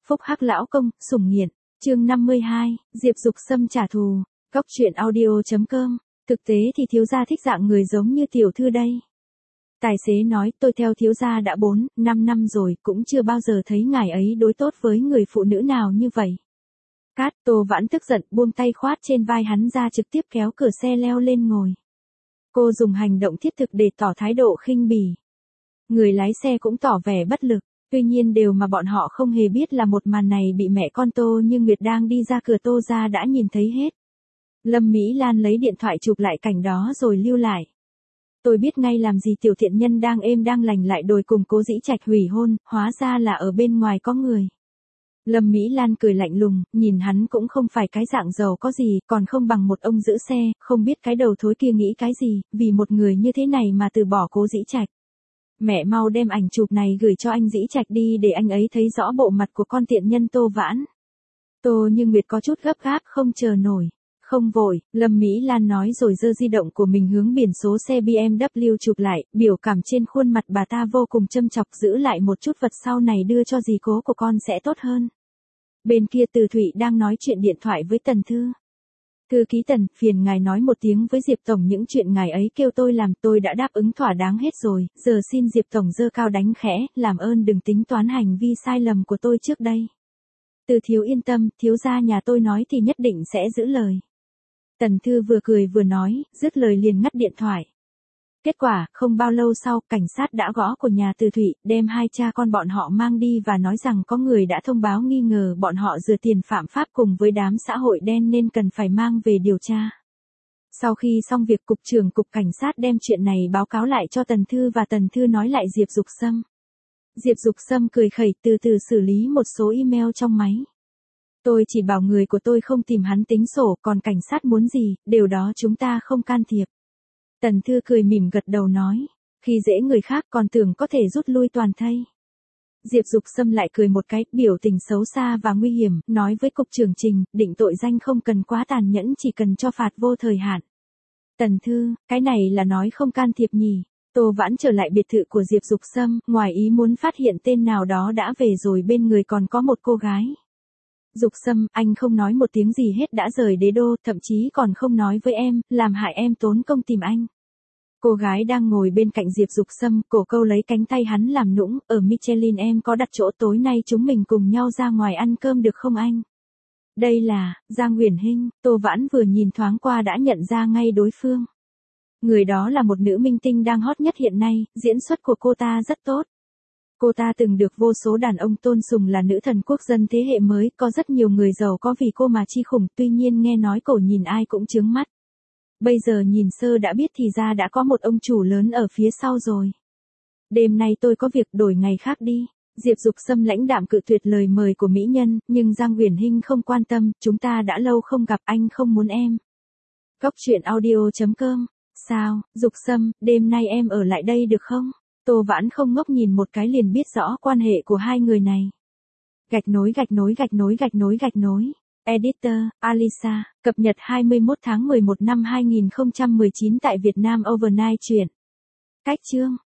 Phúc Hắc lão công, sủng nghiện. Chương 52, Diệp Dục Sâm trả thù. Cóc truyện audio.com. Thực tế thì thiếu gia thích dạng người giống như tiểu thư đây. Tài xế nói, tôi theo thiếu gia đã 4-5 năm rồi, cũng chưa bao giờ thấy ngài ấy đối tốt với người phụ nữ nào như vậy. Cát. Tô Vãn tức giận buông tay khoát trên vai hắn ra, trực tiếp kéo cửa xe leo lên ngồi. Cô dùng hành động thiết thực để tỏ thái độ khinh bỉ. Người lái xe cũng tỏ vẻ bất lực. Tuy nhiên điều mà bọn họ không hề biết là một màn này bị mẹ con Tô Như Nguyệt đang đi ra cửa Tô gia đã nhìn thấy hết. Lâm Mỹ Lan lấy điện thoại chụp lại cảnh đó rồi lưu lại. Tôi biết ngay làm gì tiểu thiện nhân đang êm đang lành lại đòi cùng Cố Dĩ Trạch hủy hôn, hóa ra là ở bên ngoài có người. Lâm Mỹ Lan cười lạnh lùng, nhìn hắn cũng không phải cái dạng giàu có gì, còn không bằng một ông giữ xe, không biết cái đầu thối kia nghĩ cái gì, vì một người như thế này mà từ bỏ Cố Dĩ Trạch. Mẹ mau đem ảnh chụp này gửi cho anh Dĩ Trạch đi để anh ấy thấy rõ bộ mặt của con tiện nhân Tô Vãn. Tô Như Nguyệt có chút gấp gáp không chờ nổi. Không vội, Lâm Mỹ Lan nói rồi giơ di động của mình hướng biển số xe BMW chụp lại, biểu cảm trên khuôn mặt bà ta vô cùng châm chọc, giữ lại một chút vật sau này đưa cho dì cố của con sẽ tốt hơn. Bên kia Từ Thụy đang nói chuyện điện thoại với Tần Thư. Thư ký Tần, phiền ngài nói một tiếng với Diệp Tổng những chuyện ngài ấy kêu tôi làm, tôi đã đáp ứng thỏa đáng hết rồi, giờ xin Diệp Tổng giơ cao đánh khẽ, làm ơn đừng tính toán hành vi sai lầm của tôi trước đây. Từ thiếu yên tâm, thiếu gia nhà tôi nói thì nhất định sẽ giữ lời. Tần Thư vừa cười vừa nói, dứt lời liền ngắt điện thoại. Kết quả, không bao lâu sau, cảnh sát đã gõ của nhà Từ Thụy, đem hai cha con bọn họ mang đi và nói rằng có người đã thông báo nghi ngờ bọn họ rửa tiền phạm pháp cùng với đám xã hội đen nên cần phải mang về điều tra. Sau khi xong việc, cục trưởng cục cảnh sát đem chuyện này báo cáo lại cho Tần Thư và Tần Thư nói lại Diệp Dục Sâm. Diệp Dục Sâm cười khẩy từ từ xử lý một số email trong máy. Tôi chỉ bảo người của tôi không tìm hắn tính sổ, còn cảnh sát muốn gì, điều đó chúng ta không can thiệp. Tần Thư cười mỉm gật đầu nói, khi dễ người khác còn tưởng có thể rút lui toàn thây. Diệp Dục Sâm lại cười một cái, biểu tình xấu xa và nguy hiểm, nói với cục trưởng Trình, định tội danh không cần quá tàn nhẫn, chỉ cần cho phạt vô thời hạn. Tần Thư, cái này là nói không can thiệp nhỉ? Tô Vãn trở lại biệt thự của Diệp Dục Sâm, ngoài ý muốn phát hiện tên nào đó đã về rồi, bên người còn có một cô gái. Dục Sâm, anh không nói một tiếng gì hết đã rời đế đô, thậm chí còn không nói với em, làm hại em tốn công tìm anh. Cô gái đang ngồi bên cạnh Diệp Dục Sâm, cổ câu lấy cánh tay hắn làm nũng, ở Michelin em có đặt chỗ, tối nay chúng mình cùng nhau ra ngoài ăn cơm được không anh? Đây là Giang Uyển Hinh. Tô Vãn vừa nhìn thoáng qua đã nhận ra ngay đối phương. Người đó là một nữ minh tinh đang hot nhất hiện nay, diễn xuất của cô ta rất tốt. Cô ta từng được vô số đàn ông tôn sùng là nữ thần quốc dân thế hệ mới, có rất nhiều người giàu có vì cô mà chi khủng, tuy nhiên nghe nói cổ nhìn ai cũng chướng mắt. Bây giờ nhìn sơ đã biết thì ra đã có một ông chủ lớn ở phía sau rồi. Đêm nay tôi có việc, đổi ngày khác đi. Diệp Dục Sâm lãnh đạm cự tuyệt lời mời của mỹ nhân, nhưng Giang Uyển Hinh không quan tâm, chúng ta đã lâu không gặp, anh không muốn em. Cóc truyện audio.com. Sao, Dục Sâm, đêm nay em ở lại đây được không? Tô Vãn không ngốc, nhìn một cái liền biết rõ quan hệ của hai người này. Gạch nối. Editor, Alisa, cập nhật 21 tháng 11 năm 2019 tại Việt Nam Overnight truyện. Cách chương.